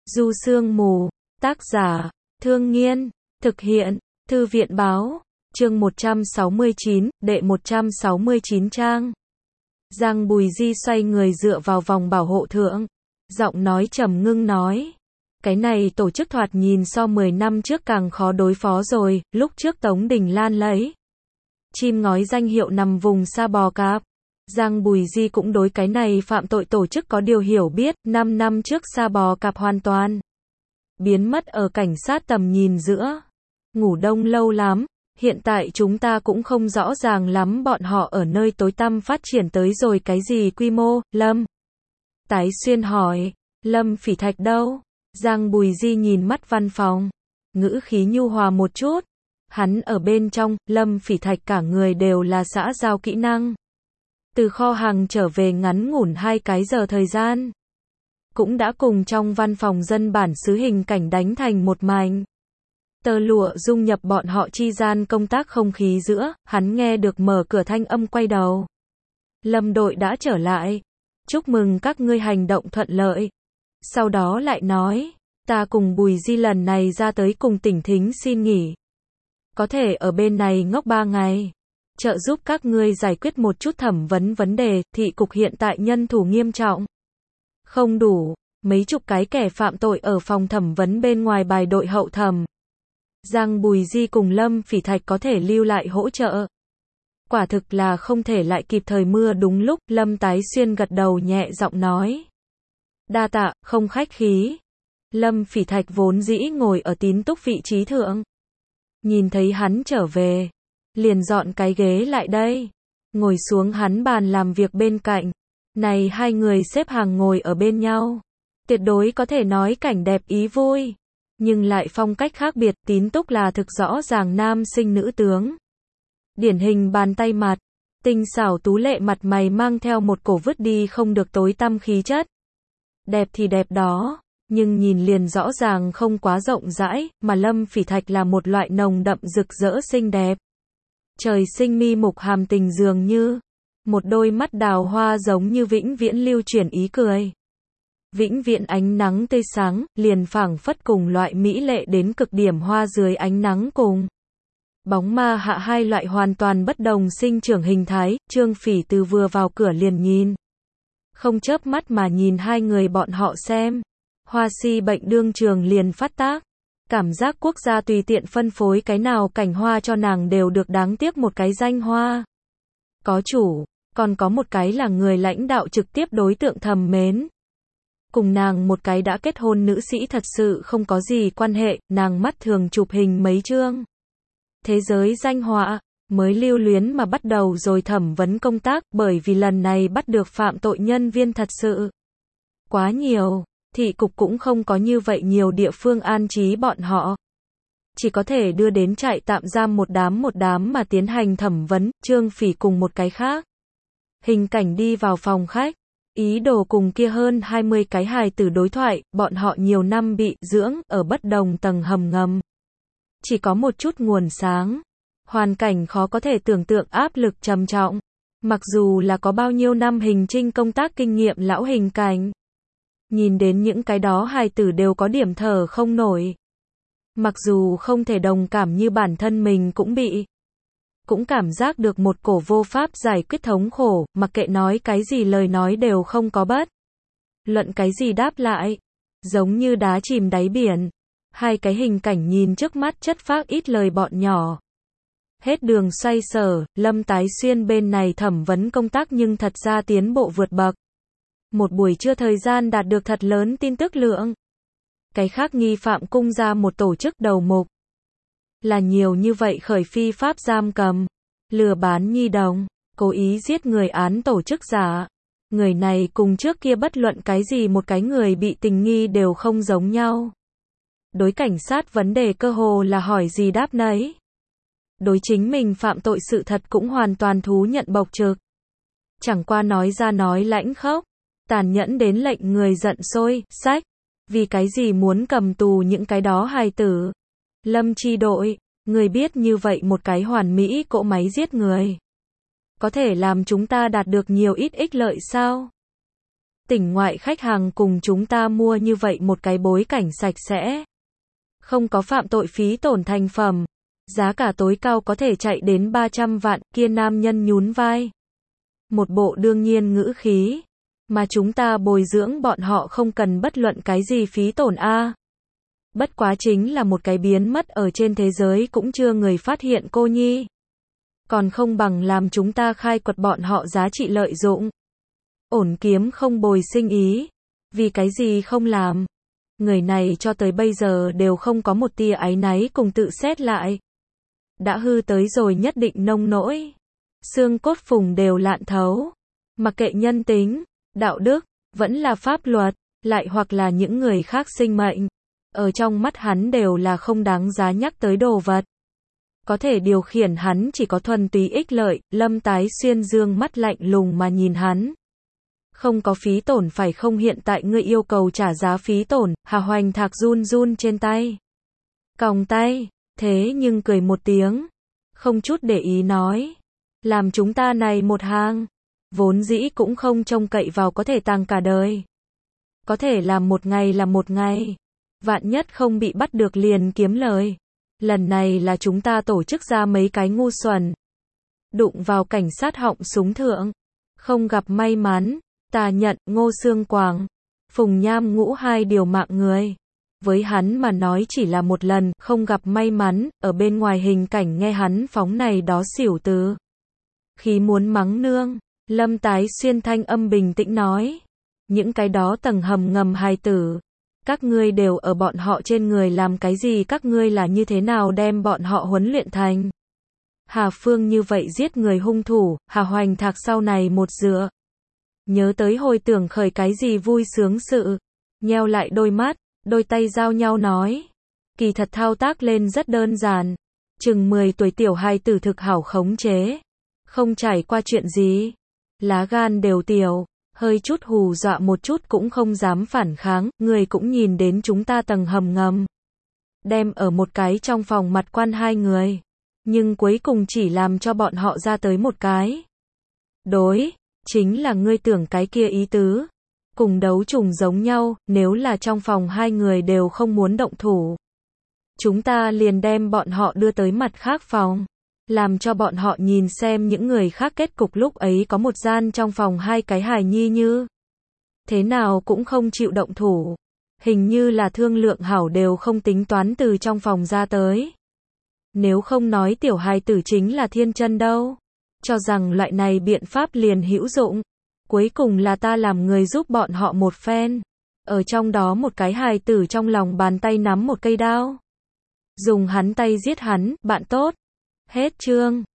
Du Sương Mù, tác giả, Thương Nghiên, thực hiện, Thư viện Báo, chương 169, đệ 169 trang. Giang Bùi Di xoay người dựa vào vòng bảo hộ thượng, giọng nói trầm ngưng nói. Cái này tổ chức thoạt nhìn so 10 năm trước càng khó đối phó rồi, lúc trước Tống Đình Lan lấy chim ngói danh hiệu nằm vùng Sa Bò Cạp. Giang Bùi Di cũng đối cái này phạm tội tổ chức có điều hiểu biết, 5 năm trước Sa Bò Cạp hoàn toàn biến mất ở cảnh sát tầm nhìn giữa. Ngủ đông lâu lắm, hiện tại chúng ta cũng không rõ ràng lắm bọn họ ở nơi tối tăm phát triển tới rồi cái gì quy mô. Lâm Tái Xuyên hỏi, Lâm Phỉ Thạch đâu? Giang Bùi Di nhìn mắt văn phòng, ngữ khí nhu hòa một chút. Hắn ở bên trong, Lâm Phỉ Thạch cả người đều là xã giao kỹ năng. Từ kho hàng trở về ngắn ngủn 2 cái giờ thời gian, cũng đã cùng trong văn phòng dân bản xứ hình cảnh đánh thành một mảnh. Tơ lụa dung nhập bọn họ chi gian công tác không khí giữa, hắn nghe được mở cửa thanh âm quay đầu. Lâm đội đã trở lại. Chúc mừng các ngươi hành động thuận lợi. Sau đó lại nói, ta cùng Bùi Di lần này ra tới cùng tỉnh Thính xin nghỉ. Có thể ở bên này ngốc 3 ngày. Trợ giúp các ngươi giải quyết một chút thẩm vấn vấn đề, thị cục hiện tại nhân thủ nghiêm trọng. Không đủ, mấy chục cái kẻ phạm tội ở phòng thẩm vấn bên ngoài bài đội hậu thẩm. Giang Bùi Di cùng Lâm Phỉ Thạch có thể lưu lại hỗ trợ. Quả thực là không thể lại kịp thời mưa đúng lúc, Lâm Tái Xuyên gật đầu nhẹ giọng nói. Đa tạ, không khách khí. Lâm Phỉ Thạch vốn dĩ ngồi ở tín túc vị trí thượng. Nhìn thấy hắn trở về, liền dọn cái ghế lại đây. Ngồi xuống hắn bàn làm việc bên cạnh. Này hai người xếp hàng ngồi ở bên nhau. Tuyệt đối có thể nói cảnh đẹp ý vui. Nhưng lại phong cách khác biệt, tín túc là thực rõ ràng nam sinh nữ tướng. Điển hình bàn tay mặt, tinh xảo tú lệ mặt mày mang theo một cổ vứt đi không được tối tăm khí chất. Đẹp thì đẹp đó, nhưng nhìn liền rõ ràng không quá rộng rãi, mà Lâm Phỉ Thạch là một loại nồng đậm rực rỡ xinh đẹp. Trời sinh mi mục hàm tình dường như một đôi mắt đào hoa giống như vĩnh viễn lưu chuyển ý cười. Vĩnh viễn ánh nắng tươi sáng, liền phảng phất cùng loại mỹ lệ đến cực điểm hoa dưới ánh nắng cùng bóng ma hạ hai loại hoàn toàn bất đồng sinh trưởng hình thái. Trương Phỉ từ vừa vào cửa liền nhìn, không chớp mắt mà nhìn hai người bọn họ xem. Hoa si bệnh đương trường liền phát tác. Cảm giác quốc gia tùy tiện phân phối cái nào cảnh hoa cho nàng đều được đáng tiếc một cái danh hoa. Có chủ, còn có một cái là người lãnh đạo trực tiếp đối tượng thầm mến. Cùng nàng một cái đã kết hôn nữ sĩ thật sự không có gì quan hệ, nàng mắt thường chụp hình mấy chương. Thế giới danh họa, mới lưu luyến mà bắt đầu rồi thẩm vấn công tác, bởi vì lần này bắt được phạm tội nhân viên thật sự quá nhiều, thị cục cũng không có như vậy nhiều địa phương an trí bọn họ. Chỉ có thể đưa đến trại tạm giam một đám mà tiến hành thẩm vấn. Trương Phỉ cùng một cái khác hình cảnh đi vào phòng khách, ý đồ cùng kia hơn 20 cái hài tử đối thoại, bọn họ nhiều năm bị dưỡng ở bất đồng tầng hầm ngầm. Chỉ có một chút nguồn sáng. Hoàn cảnh khó có thể tưởng tượng, áp lực trầm trọng. Mặc dù là có bao nhiêu năm hình trinh công tác kinh nghiệm lão hình cảnh. Nhìn đến những cái đó hài tử đều có điểm thở không nổi. Mặc dù không thể đồng cảm như bản thân mình cũng cảm giác được một cổ vô pháp giải quyết thống khổ, mặc kệ nói cái gì lời nói đều không có bất luận cái gì đáp lại. Giống như đá chìm đáy biển. Hai cái hình cảnh nhìn trước mắt chất phác ít lời bọn nhỏ. Hết đường xoay sở, Lâm Tái Xuyên bên này thẩm vấn công tác nhưng thật ra tiến bộ vượt bậc. Một buổi trưa thời gian đạt được thật lớn tin tức lượng. Cái khác nghi phạm cung ra một tổ chức đầu mục. Là nhiều như vậy khởi phi pháp giam cầm, lừa bán nhi đồng, cố ý giết người án tổ chức giả. Người này cùng trước kia bất luận cái gì một cái người bị tình nghi đều không giống nhau. Đối cảnh sát vấn đề cơ hồ là hỏi gì đáp nấy. Đối chính mình phạm tội sự thật cũng hoàn toàn thú nhận bộc trực. Chẳng qua nói ra nói lãnh khốc, tàn nhẫn đến lệnh người giận sôi, sách. Vì cái gì muốn cầm tù những cái đó hài tử? Lâm chi đội, người biết như vậy một cái hoàn mỹ cỗ máy giết người có thể làm chúng ta đạt được nhiều ít ích lợi sao? Tỉnh ngoại khách hàng cùng chúng ta mua như vậy một cái bối cảnh sạch sẽ. Không có phạm tội phí tổn thành phẩm. Giá cả tối cao có thể chạy đến 300 vạn, kia nam nhân nhún vai. Một bộ đương nhiên ngữ khí. Mà chúng ta bồi dưỡng bọn họ không cần bất luận cái gì phí tổn a. Bất quá chính là một cái biến mất ở trên thế giới cũng chưa người phát hiện cô nhi. Còn không bằng làm chúng ta khai quật bọn họ giá trị lợi dụng. Ổn kiếm không bồi sinh ý. Vì cái gì không làm? Người này cho tới bây giờ đều không có một tia áy náy cùng tự xét lại. Đã hư tới rồi nhất định nông nỗi. Xương cốt phùng đều lạn thấu. Mặc kệ nhân tính, đạo đức, vẫn là pháp luật, lại hoặc là những người khác sinh mệnh. Ở trong mắt hắn đều là không đáng giá nhắc tới đồ vật. Có thể điều khiển hắn chỉ có thuần túy ích lợi. Lâm Tái Xuyên dương mắt lạnh lùng mà nhìn hắn. Không có phí tổn phải không, hiện tại ngươi yêu cầu trả giá phí tổn. Hà Hoành Thạc run run trên tay. Còng tay, thế nhưng cười một tiếng. Không chút để ý nói. Làm chúng ta này một hàng. Vốn dĩ cũng không trông cậy vào có thể tăng cả đời. Có thể làm một ngày là một ngày. Vạn nhất không bị bắt được liền kiếm lời. Lần này là chúng ta tổ chức ra mấy cái ngu xuẩn. Đụng vào cảnh sát họng súng thượng. Không gặp may mắn. Ta nhận, Ngô Xương Quảng, Phùng Nham Ngũ hai điều mạng người. Với hắn mà nói chỉ là một lần, không gặp may mắn, ở bên ngoài hình cảnh nghe hắn phóng này đó xỉu từ. Khi muốn mắng nương, Lâm Tái Xuyên thanh âm bình tĩnh nói. Những cái đó tầng hầm ngầm hài tử. Các ngươi đều ở bọn họ trên người làm cái gì, các ngươi là như thế nào đem bọn họ huấn luyện thành. Hà Phương như vậy giết người hung thủ, Hà Hoành Thạc sau này một dựa. Nhớ tới hồi tưởng khởi cái gì vui sướng sự. Nheo lại đôi mắt, đôi tay giao nhau nói. Kỳ thật thao tác lên rất đơn giản. Chừng 10 tuổi tiểu hài tử thực hảo khống chế. Không trải qua chuyện gì. Lá gan đều tiểu. Hơi chút hù dọa một chút cũng không dám phản kháng. Người cũng nhìn đến chúng ta tầng hầm ngầm. Đem ở một cái trong phòng mặt quan hai người. Nhưng cuối cùng chỉ làm cho bọn họ ra tới một cái. Đối. Chính là ngươi tưởng cái kia ý tứ. Cùng đấu trùng giống nhau, nếu là trong phòng hai người đều không muốn động thủ. Chúng ta liền đem bọn họ đưa tới mặt khác phòng. Làm cho bọn họ nhìn xem những người khác kết cục lúc ấy có một gian trong phòng hai cái hài nhi như. Thế nào cũng không chịu động thủ. Hình như là thương lượng hảo đều không tính toán từ trong phòng ra tới. Nếu không nói tiểu hài tử chính là thiên chân đâu. Cho rằng loại này biện pháp liền hữu dụng. Cuối cùng là ta làm người giúp bọn họ một phen. Ở trong đó một cái hài tử trong lòng bàn tay nắm một cây đao. Dùng hắn tay giết hắn, bạn tốt. Hết chương.